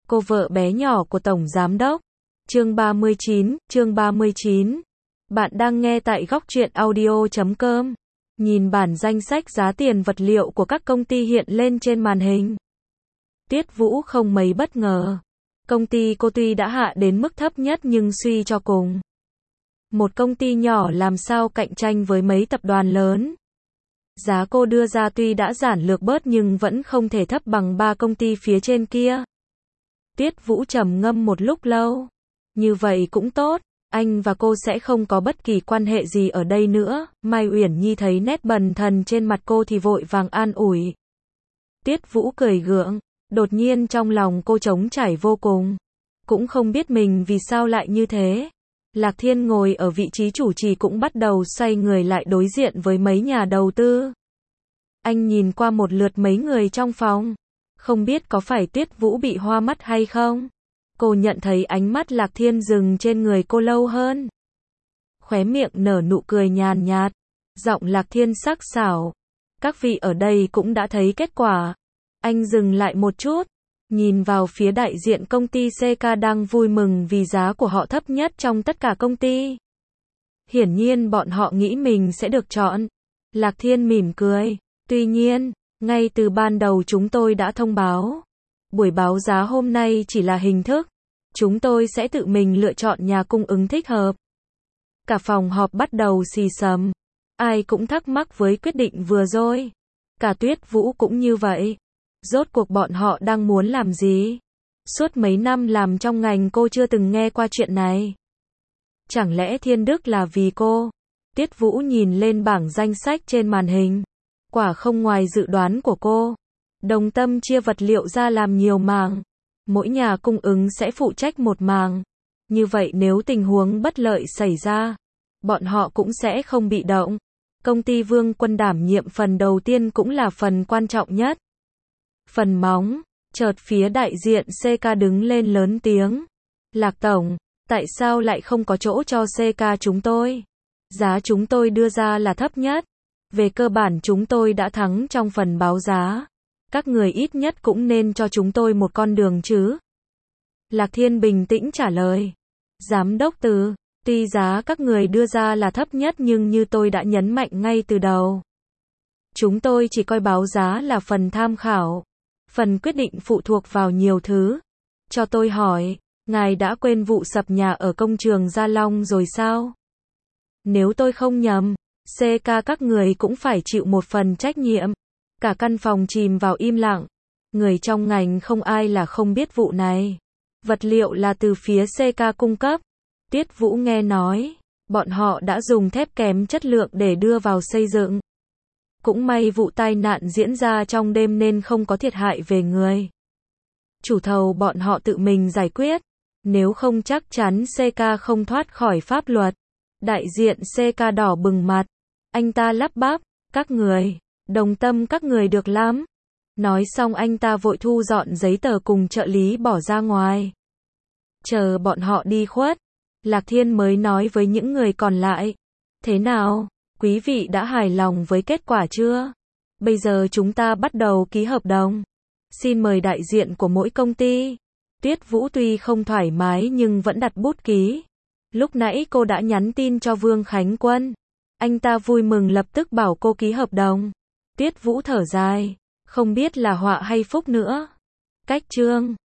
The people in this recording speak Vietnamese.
cô vợ bé nhỏ của Tổng Giám đốc. Chương 39. Bạn đang nghe tại góc truyện audio.com. Nhìn bản danh sách giá tiền vật liệu của các công ty hiện lên trên màn hình. Tiết Vũ không mấy bất ngờ. Công ty cô tuy đã hạ đến mức thấp nhất nhưng suy cho cùng. Một công ty nhỏ làm sao cạnh tranh với mấy tập đoàn lớn. Giá cô đưa ra tuy đã giản lược bớt nhưng vẫn không thể thấp bằng 3 công ty phía trên kia. Tiết Vũ trầm ngâm một lúc lâu. Như vậy cũng tốt, anh và cô sẽ không có bất kỳ quan hệ gì ở đây nữa. Mai Uyển Nhi thấy nét bần thần trên mặt cô thì vội vàng an ủi. Tiết Vũ cười gượng, đột nhiên trong lòng cô trống trải vô cùng. Cũng không biết mình vì sao lại như thế. Lạc Thiên ngồi ở vị trí chủ trì cũng bắt đầu xoay người lại đối diện với mấy nhà đầu tư. Anh nhìn qua một lượt mấy người trong phòng. Không biết có phải Tiết Vũ bị hoa mắt hay không? Cô nhận thấy ánh mắt Lạc Thiên dừng trên người cô lâu hơn. Khóe miệng nở nụ cười nhàn nhạt. Giọng Lạc Thiên sắc sảo. Các vị ở đây cũng đã thấy kết quả. Anh dừng lại một chút. Nhìn vào phía đại diện công ty CK đang vui mừng vì giá của họ thấp nhất trong tất cả công ty. Hiển nhiên bọn họ nghĩ mình sẽ được chọn. Lạc Thiên mỉm cười. Tuy nhiên, ngay từ ban đầu chúng tôi đã thông báo. Buổi báo giá hôm nay chỉ là hình thức. Chúng tôi sẽ tự mình lựa chọn nhà cung ứng thích hợp. Cả phòng họp bắt đầu xì xầm. Ai cũng thắc mắc với quyết định vừa rồi. Cả Tuyết Vũ cũng như vậy. Rốt cuộc bọn họ đang muốn làm gì? Suốt mấy năm làm trong ngành cô chưa từng nghe qua chuyện này. Chẳng lẽ thiên đức là vì cô? Tiết Vũ nhìn lên bảng danh sách trên màn hình. Quả không ngoài dự đoán của cô. Đồng Tâm chia vật liệu ra làm nhiều mảng. Mỗi nhà cung ứng sẽ phụ trách một mảng. Như vậy nếu tình huống bất lợi xảy ra, bọn họ cũng sẽ không bị động. Công ty Vương Quân đảm nhiệm phần đầu tiên cũng là phần quan trọng nhất. Phần móng, chợt phía đại diện CK đứng lên lớn tiếng. Lạc Tổng, tại sao lại không có chỗ cho CK chúng tôi? Giá chúng tôi đưa ra là thấp nhất. Về cơ bản chúng tôi đã thắng trong phần báo giá. Các người ít nhất cũng nên cho chúng tôi một con đường chứ. Lạc Thiên bình tĩnh trả lời. Giám đốc Từ, tuy giá các người đưa ra là thấp nhất nhưng như tôi đã nhấn mạnh ngay từ đầu. Chúng tôi chỉ coi báo giá là phần tham khảo. Phần quyết định phụ thuộc vào nhiều thứ. Cho tôi hỏi, ngài đã quên vụ sập nhà ở công trường Gia Long rồi sao? Nếu tôi không nhầm, CK các người cũng phải chịu một phần trách nhiệm. Cả căn phòng chìm vào im lặng. Người trong ngành không ai là không biết vụ này. Vật liệu là từ phía CK cung cấp. Tiết Vũ nghe nói, bọn họ đã dùng thép kém chất lượng để đưa vào xây dựng. Cũng may vụ tai nạn diễn ra trong đêm nên không có thiệt hại về người. Chủ thầu bọn họ tự mình giải quyết. Nếu không chắc chắn CK không thoát khỏi pháp luật. Đại diện CK đỏ bừng mặt. Anh ta lắp bắp, các người, Đồng Tâm các người được lắm. Nói xong anh ta vội thu dọn giấy tờ cùng trợ lý bỏ ra ngoài. Chờ bọn họ đi khuất, Lạc Thiên mới nói với những người còn lại. Thế nào, quý vị đã hài lòng với kết quả chưa? Bây giờ chúng ta bắt đầu ký hợp đồng. Xin mời đại diện của mỗi công ty. Tiết Vũ tuy không thoải mái nhưng vẫn đặt bút ký. Lúc nãy cô đã nhắn tin cho Vương Khánh Quân. Anh ta vui mừng lập tức bảo cô ký hợp đồng. Tiết Vũ thở dài, không biết là họa hay phúc nữa. Cách chương